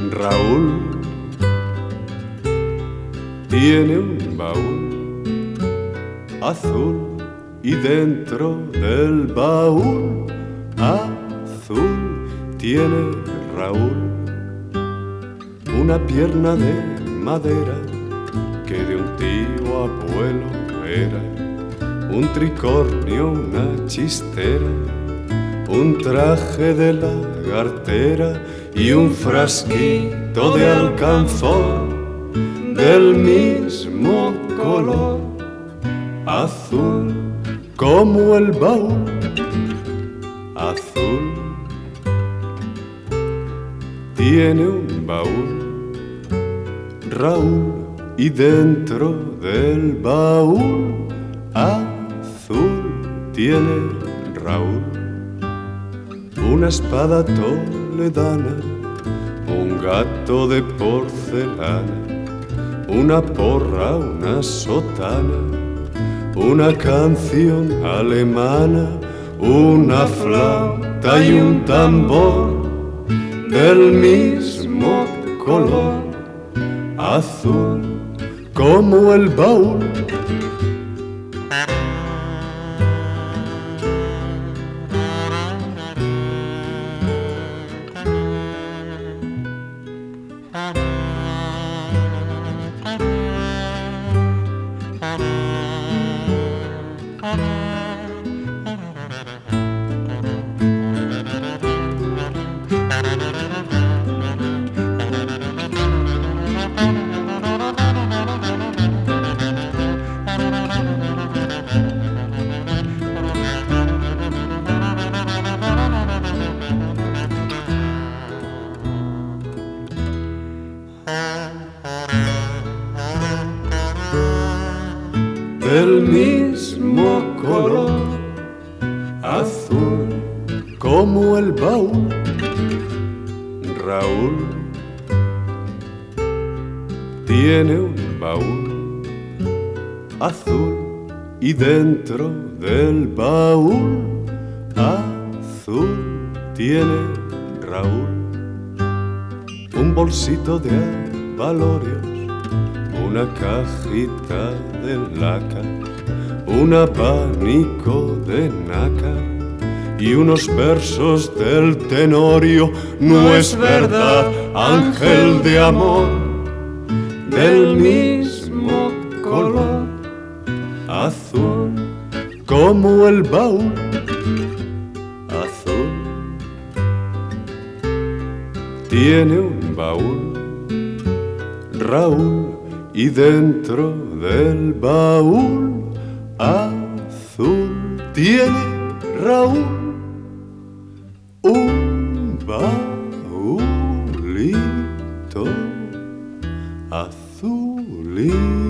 Raúl tiene un baúl azul y dentro del baúl azul tiene Raúl una pierna de madera que de un tío abuelo era, un tricornio, una chistera, un traje de lagartera y un frasquito de alcanfor del mismo color, azul como el baúl, azul. Tiene un baúl Raúl y dentro del baúl azul tiene Raúl una espada toledana, un gato de porcelana, una porra, una sotana, una canción alemana, una flauta y un tambor del mismo color, azul como el baúl. Del mismo color, azul como el baúl, Raúl tiene un baúl azul y dentro del baúl azul tiene Raúl un bolsito de abalorios, una cajita de laca, un abanico de nácar y unos versos del Tenorio. No es verdad, ángel de amor, del mismo color, azul como el baúl, azul. Tiene un baúl Raúl y dentro del baúl azul tiene Raúl un baúlito azulito.